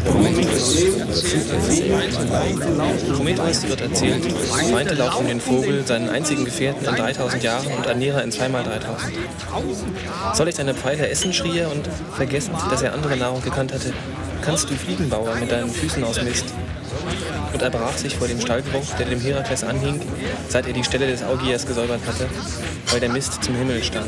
Prometheus wird erzählt, meinte laut von den Vogel seinen einzigen Gefährten in 3000 Jahren und Ernährer in 2x3000. Soll ich deine Pfeile essen, schrie er und, vergessend, dass er andere Nahrung gekannt hatte, kannst du Fliegenbauer mit deinen Füßen aus Mist. Und er brach sich vor dem Stallgeruch, der dem Herakles anhing, seit er die Stelle des Augiers gesäubert hatte, weil der Mist zum Himmel stank.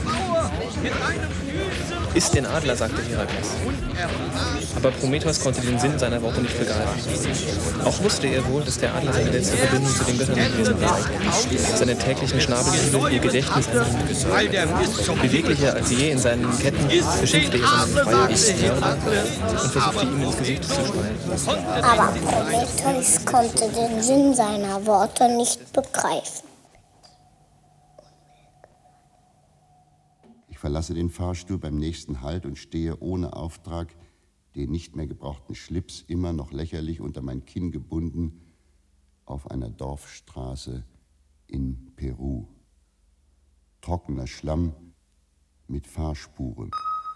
Iss den Adler, sagte Herakles. Aber Prometheus konnte den Sinn seiner Worte nicht begreifen. Auch wusste er wohl, dass der Adler seine letzte Verbindung zu den Göttern gewesen war. Seine täglichen Schnabelkinder ihr Gedächtnis an. Beweglicher als je in seinen Ketten beschimpfte er seinen Freier und versuchte ihm ins Gesicht zu schreien. Aber Prometheus konnte den Sinn seiner Worte nicht begreifen. Ich verlasse den Fahrstuhl beim nächsten Halt und stehe ohne Auftrag, den nicht mehr gebrauchten Schlips immer noch lächerlich unter mein Kinn gebunden, auf einer Dorfstraße in Peru. Trockener Schlamm mit Fahrspuren.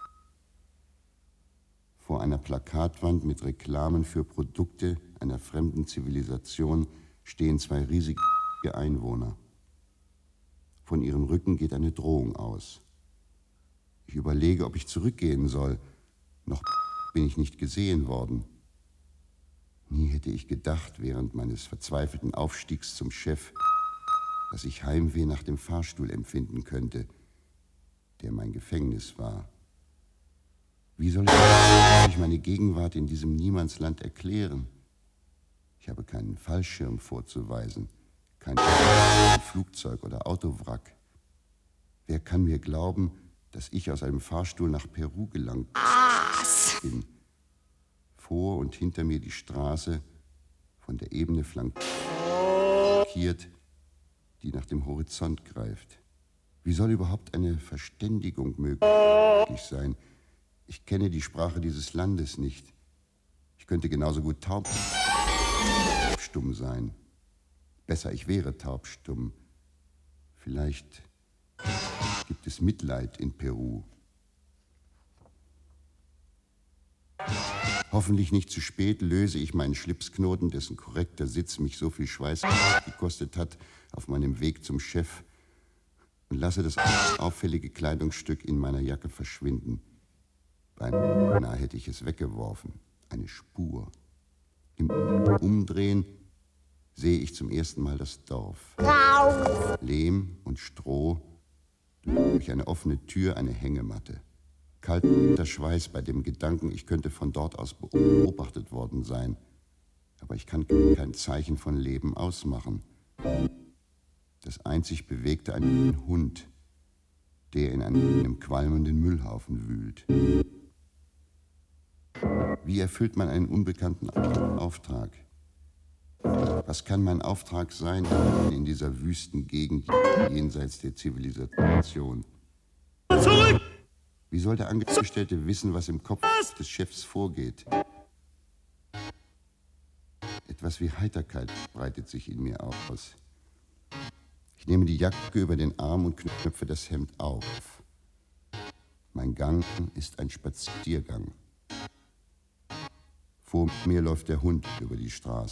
Vor einer Plakatwand mit Reklamen für Produkte einer fremden Zivilisation stehen zwei riesige Einwohner. Von ihren Rücken geht eine Drohung aus. Ich überlege, ob ich zurückgehen soll. Noch bin ich nicht gesehen worden. Nie hätte ich gedacht, während meines verzweifelten Aufstiegs zum Chef, dass ich Heimweh nach dem Fahrstuhl empfinden könnte, der mein Gefängnis war. Wie soll ich meine Gegenwart in diesem Niemandsland erklären? Ich habe keinen Fallschirm vorzuweisen, kein Flugzeug oder Autowrack. Wer kann mir glauben, dass ich aus einem Fahrstuhl nach Peru gelangt bin? Vor und hinter mir die Straße, von der Ebene flankiert, die nach dem Horizont greift. Wie soll überhaupt eine Verständigung möglich sein? Ich kenne die Sprache dieses Landes nicht. Ich könnte genauso gut taubstumm sein. Besser, ich wäre taubstumm. Vielleicht gibt es Mitleid in Peru. Hoffentlich nicht zu spät löse ich meinen Schlipsknoten, dessen korrekter Sitz mich so viel Schweiß gekostet hat, auf meinem Weg zum Chef und lasse das auffällige Kleidungsstück in meiner Jacke verschwinden. Beinahe hätte ich es weggeworfen. Eine Spur. Im Umdrehen sehe ich zum ersten Mal das Dorf. Lehm und Stroh, durch eine offene Tür eine Hängematte. Kalter Schweiß bei dem Gedanken, ich könnte von dort aus beobachtet worden sein. Aber ich kann kein Zeichen von Leben ausmachen. Das einzig Bewegte ein Hund, der in einem qualmenden Müllhaufen wühlt. Wie erfüllt man einen unbekannten Auftrag? Was kann mein Auftrag sein in dieser wüsten Gegend jenseits der Zivilisation? Zurück! Wie soll der Angestellte wissen, was im Kopf des Chefs vorgeht? Etwas wie Heiterkeit breitet sich in mir aus. Ich nehme die Jacke über den Arm und knöpfe das Hemd auf. Mein Gang ist ein Spaziergang. Vor mir läuft der Hund über die Straße.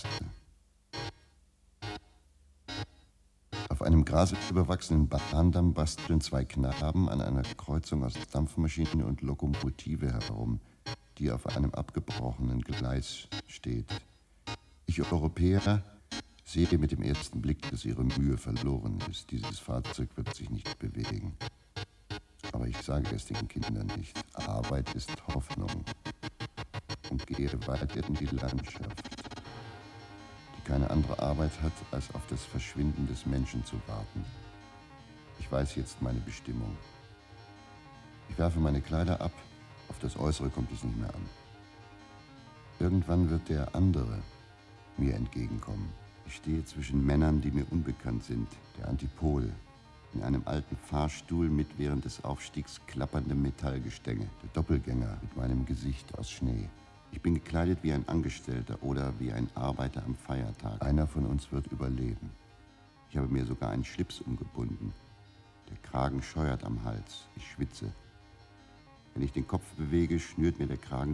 Auf einem grasüberwachsenen Bahndamm basteln zwei Knaben an einer Kreuzung aus Dampfmaschine und Lokomotive herum, die auf einem abgebrochenen Gleis steht. Ich Europäer sehe mit dem ersten Blick, dass ihre Mühe verloren ist. Dieses Fahrzeug wird sich nicht bewegen. Aber ich sage es den Kindern nicht. Arbeit ist Hoffnung. Und gehe weiter in die Landschaft, die keine andere Arbeit hat, als auf das Verschwinden des Menschen zu warten. Ich weiß jetzt meine Bestimmung. Ich werfe meine Kleider ab, auf das Äußere kommt es nicht mehr an. Irgendwann wird der andere mir entgegenkommen. Ich stehe zwischen Männern, die mir unbekannt sind, der Antipol, in einem alten Fahrstuhl mit während des Aufstiegs klapperndem Metallgestänge, der Doppelgänger mit meinem Gesicht aus Schnee. Ich bin gekleidet wie ein Angestellter oder wie ein Arbeiter am Feiertag. Einer von uns wird überleben. Ich habe mir sogar einen Schlips umgebunden. Der Kragen scheuert am Hals. Ich schwitze. Wenn ich den Kopf bewege, schnürt mir der Kragen